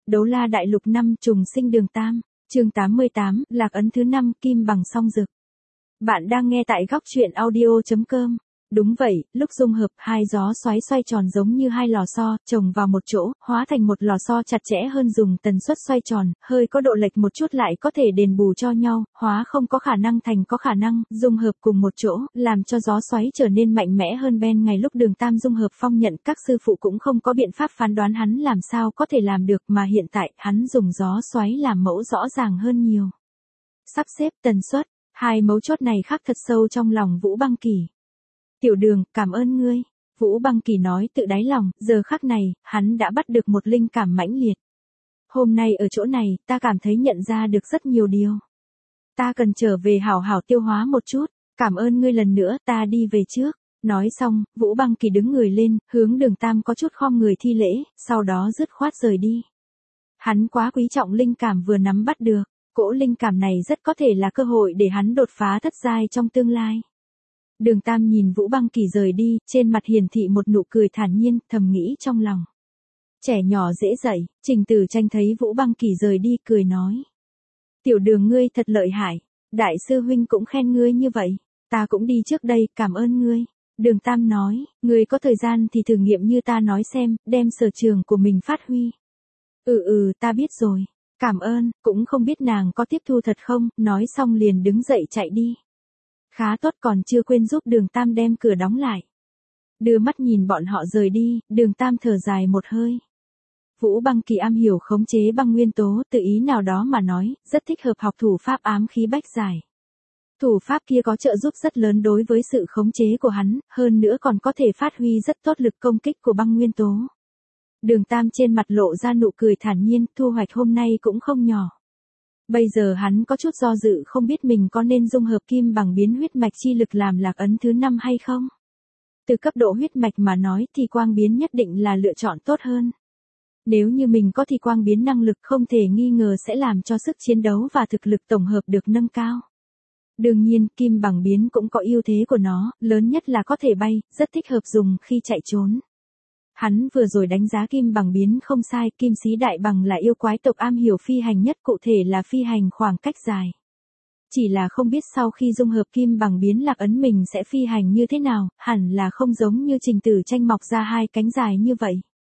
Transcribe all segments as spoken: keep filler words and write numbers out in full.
Đấu La Đại Lục năm trùng sinh Đường Tam, chương tám mươi tám, lạc ấn thứ năm kim bằng song dực. Bạn đang nghe tại góc truyện audio chấm com. Đúng vậy, lúc dung hợp, hai gió xoáy xoay tròn giống như hai lò xo, chồng vào một chỗ, hóa thành một lò xo chặt chẽ hơn dùng tần suất xoay tròn, hơi có độ lệch một chút lại có thể đền bù cho nhau, hóa không có khả năng thành có khả năng, dung hợp cùng một chỗ, làm cho gió xoáy trở nên mạnh mẽ hơn. Ben ngày lúc Đường Tam dung hợp phong nhận, các sư phụ cũng không có biện pháp phán đoán hắn làm sao có thể làm được, mà hiện tại, hắn dùng gió xoáy làm mẫu rõ ràng hơn nhiều. Sắp xếp, tần suất, hai mấu chốt này khắc thật sâu trong lòng Vũ Băng Kỳ. Tiểu Đường, cảm ơn ngươi. Vũ Băng Kỳ nói tự đáy lòng, giờ khắc này, hắn đã bắt được một linh cảm mãnh liệt. Hôm nay ở chỗ này, ta cảm thấy nhận ra được rất nhiều điều. Ta cần trở về hảo hảo tiêu hóa một chút, cảm ơn ngươi lần nữa, ta đi về trước. Nói xong, Vũ Băng Kỳ đứng người lên, hướng Đường Tam có chút khom người thi lễ, sau đó dứt khoát rời đi. Hắn quá quý trọng linh cảm vừa nắm bắt được, cỗ linh cảm này rất có thể là cơ hội để hắn đột phá thất giai trong tương lai. Đường Tam nhìn Vũ Băng Kỳ rời đi, trên mặt hiển thị một nụ cười thản nhiên, thầm nghĩ trong lòng. Trẻ nhỏ dễ dạy, Trình Tử Tranh thấy Vũ Băng Kỳ rời đi, cười nói. Tiểu Đường ngươi thật lợi hại, đại sư huynh cũng khen ngươi như vậy, ta cũng đi trước đây, cảm ơn ngươi. Đường Tam nói, ngươi có thời gian thì thử nghiệm như ta nói xem, đem sở trường của mình phát huy. Ừ ừ, ta biết rồi, cảm ơn, cũng không biết nàng có tiếp thu thật không, nói xong liền đứng dậy chạy đi. Khá tốt, còn chưa quên giúp Đường Tam đem cửa đóng lại. Đưa mắt nhìn bọn họ rời đi, Đường Tam thở dài một hơi. Vũ Băng Kỳ am hiểu khống chế băng nguyên tố, tự ý nào đó mà nói, rất thích hợp học thủ pháp ám khí bách giải. Thủ pháp kia có trợ giúp rất lớn đối với sự khống chế của hắn, hơn nữa còn có thể phát huy rất tốt lực công kích của băng nguyên tố. Đường Tam trên mặt lộ ra nụ cười thản nhiên, thu hoạch hôm nay cũng không nhỏ. Bây giờ hắn có chút do dự không biết mình có nên dung hợp kim bằng biến huyết mạch chi lực làm lạc ấn thứ năm hay không. Từ cấp độ huyết mạch mà nói thì quang biến nhất định là lựa chọn tốt hơn. Nếu như mình có thì quang biến năng lực không thể nghi ngờ sẽ làm cho sức chiến đấu và thực lực tổng hợp được nâng cao. Đương nhiên, kim bằng biến cũng có ưu thế của nó, lớn nhất là có thể bay, rất thích hợp dùng khi chạy trốn. Hắn vừa rồi đánh giá kim bằng biến không sai, kim sĩ đại bằng là yêu quái tộc am hiểu phi hành nhất, cụ thể là phi hành khoảng cách dài. Chỉ là không biết sau khi dung hợp kim bằng biến lạc ấn mình sẽ phi hành như thế nào, hẳn là không giống như Trình Tử Tranh mọc ra hai cánh dài như vậy.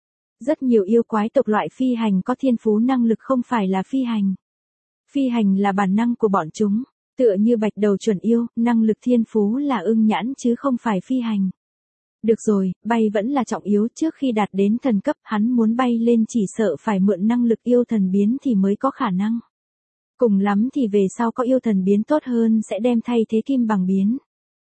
Rất nhiều yêu quái tộc loại phi hành có thiên phú năng lực không phải là phi hành. Phi hành là bản năng của bọn chúng, tựa như bạch đầu chuẩn yêu, năng lực thiên phú là ưng nhãn chứ không phải phi hành. Được rồi, bay vẫn là trọng yếu, trước khi đạt đến thần cấp, hắn muốn bay lên chỉ sợ phải mượn năng lực yêu thần biến thì mới có khả năng. Cùng lắm thì về sau có yêu thần biến tốt hơn sẽ đem thay thế kim bằng biến.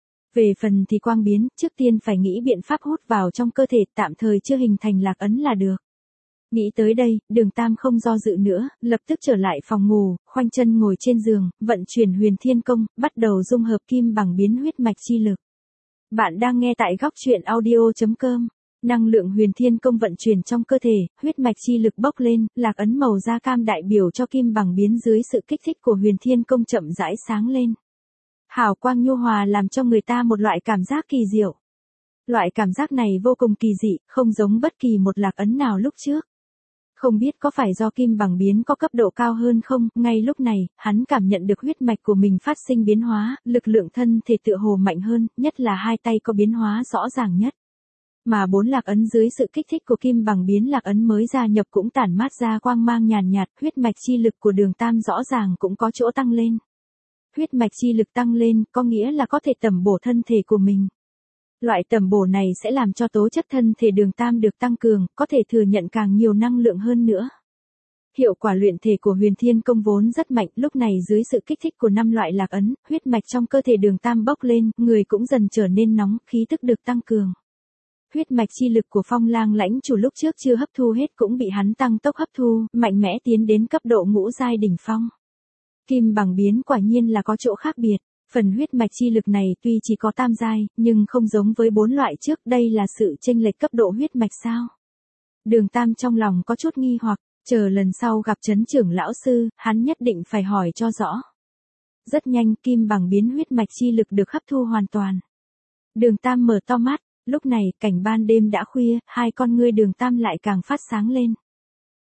Về phần thì quang biến, trước tiên phải nghĩ biện pháp hút vào trong cơ thể, tạm thời chưa hình thành lạc ấn là được. Nghĩ tới đây, Đường Tam không do dự nữa, lập tức trở lại phòng ngủ, khoanh chân ngồi trên giường, vận chuyển huyền thiên công, bắt đầu dung hợp kim bằng biến huyết mạch chi lực. Bạn đang nghe tại góc truyện audio chấm com. Năng lượng huyền thiên công vận chuyển trong cơ thể, huyết mạch chi lực bốc lên, lạc ấn màu da cam đại biểu cho kim bằng biến dưới sự kích thích của huyền thiên công chậm rãi sáng lên. Hào quang nhu hòa làm cho người ta một loại cảm giác kỳ diệu. Loại cảm giác này vô cùng kỳ dị, không giống bất kỳ một lạc ấn nào lúc trước. Không biết có phải do kim bằng biến có cấp độ cao hơn không, ngay lúc này, hắn cảm nhận được huyết mạch của mình phát sinh biến hóa, lực lượng thân thể tựa hồ mạnh hơn, nhất là hai tay có biến hóa rõ ràng nhất. Mà bốn lạc ấn dưới sự kích thích của kim bằng biến lạc ấn mới gia nhập cũng tản mát ra quang mang nhàn nhạt, huyết mạch chi lực của Đường Tam rõ ràng cũng có chỗ tăng lên. Huyết mạch chi lực tăng lên, có nghĩa là có thể tẩm bổ thân thể của mình. Loại tẩm bổ này sẽ làm cho tố chất thân thể Đường Tam được tăng cường, có thể thừa nhận càng nhiều năng lượng hơn nữa. Hiệu quả luyện thể của huyền thiên công vốn rất mạnh, lúc này dưới sự kích thích của năm loại lạc ấn, huyết mạch trong cơ thể Đường Tam bốc lên, người cũng dần trở nên nóng, khí tức được tăng cường. Huyết mạch chi lực của Phong Lang Lãnh Chủ lúc trước chưa hấp thu hết cũng bị hắn tăng tốc hấp thu, mạnh mẽ tiến đến cấp độ ngũ giai đỉnh phong. Kim bằng biến quả nhiên là có chỗ khác biệt. Phần huyết mạch chi lực này tuy chỉ có tam giai, nhưng không giống với bốn loại trước, đây là sự chênh lệch cấp độ huyết mạch sao? Đường Tam trong lòng có chút nghi hoặc, chờ lần sau gặp Trấn trưởng lão sư, hắn nhất định phải hỏi cho rõ. Rất nhanh, kim bằng biến huyết mạch chi lực được hấp thu hoàn toàn. Đường Tam mở to mắt, lúc này, cảnh ban đêm đã khuya, hai con ngươi Đường Tam lại càng phát sáng lên.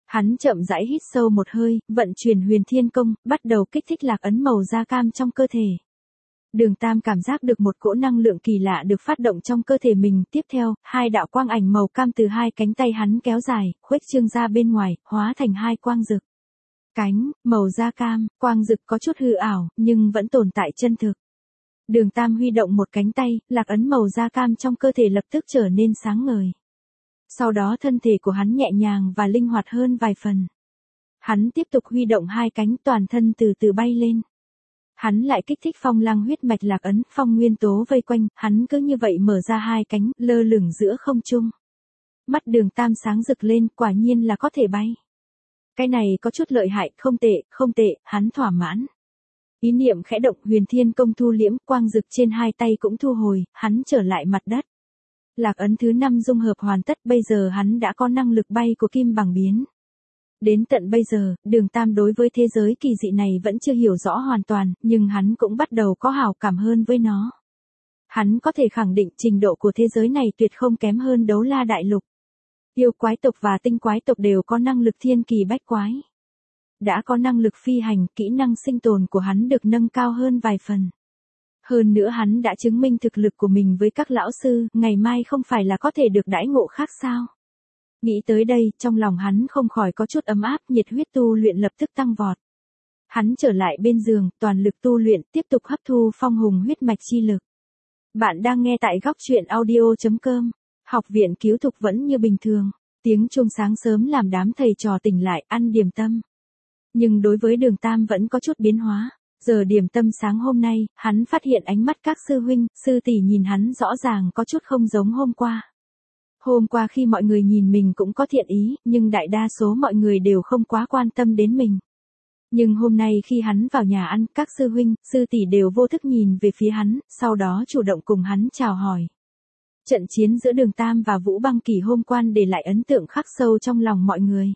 Hắn chậm rãi hít sâu một hơi, vận chuyển huyền thiên công, bắt đầu kích thích lạc ấn màu da cam trong cơ thể. Đường Tam cảm giác được một cỗ năng lượng kỳ lạ được phát động trong cơ thể mình. Tiếp theo, hai đạo quang ảnh màu cam từ hai cánh tay hắn kéo dài, khuếch trương ra bên ngoài, hóa thành hai quang dực. Cánh, màu da cam, quang dực có chút hư ảo, nhưng vẫn tồn tại chân thực. Đường Tam huy động một cánh tay, lạc ấn màu da cam trong cơ thể lập tức trở nên sáng ngời. Sau đó thân thể của hắn nhẹ nhàng và linh hoạt hơn vài phần. Hắn tiếp tục huy động hai cánh, toàn thân từ từ bay lên. Hắn lại kích thích phong lăng huyết mạch lạc ấn, phong nguyên tố vây quanh, hắn cứ như vậy mở ra hai cánh, lơ lửng giữa không trung. Mắt Đường Tam sáng rực lên, quả nhiên là có thể bay. Cái này có chút lợi hại, không tệ, không tệ, hắn thỏa mãn. Ý niệm khẽ động, huyền thiên công thu liễm, quang dực trên hai tay cũng thu hồi, hắn trở lại mặt đất. Lạc ấn thứ năm dung hợp hoàn tất, bây giờ hắn đã có năng lực bay của kim bằng biến. Đến tận bây giờ, Đường Tam đối với thế giới kỳ dị này vẫn chưa hiểu rõ hoàn toàn, nhưng hắn cũng bắt đầu có hảo cảm hơn với nó. Hắn có thể khẳng định trình độ của thế giới này tuyệt không kém hơn Đấu La Đại Lục. Yêu quái tộc và tinh quái tộc đều có năng lực thiên kỳ bách quái. Đã có năng lực phi hành, kỹ năng sinh tồn của hắn được nâng cao hơn vài phần. Hơn nữa hắn đã chứng minh thực lực của mình với các lão sư, ngày mai không phải là có thể được đãi ngộ khác sao? Nghĩ tới đây, trong lòng hắn không khỏi có chút ấm áp, nhiệt huyết tu luyện lập tức tăng vọt. Hắn trở lại bên giường, toàn lực tu luyện, tiếp tục hấp thu phong hùng huyết mạch chi lực. Bạn đang nghe tại góc truyện audio chấm com. Học viện cứu thục vẫn như bình thường, tiếng chuông sáng sớm làm đám thầy trò tỉnh lại ăn điểm tâm. Nhưng đối với Đường Tam vẫn có chút biến hóa. Giờ điểm tâm sáng hôm nay, hắn phát hiện ánh mắt các sư huynh, sư tỷ nhìn hắn rõ ràng có chút không giống hôm qua. Hôm qua khi mọi người nhìn mình cũng có thiện ý, nhưng đại đa số mọi người đều không quá quan tâm đến mình. Nhưng hôm nay khi hắn vào nhà ăn, các sư huynh, sư tỷ đều vô thức nhìn về phía hắn, sau đó chủ động cùng hắn chào hỏi. Trận chiến giữa Đường Tam và Vũ Băng Kỳ hôm qua để lại ấn tượng khắc sâu trong lòng mọi người.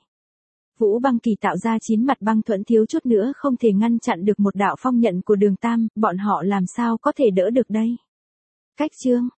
Vũ Băng Kỳ tạo ra chín mặt băng thuẫn thiếu chút nữa không thể ngăn chặn được một đạo phong nhận của Đường Tam, bọn họ làm sao có thể đỡ được đây? Cách chương,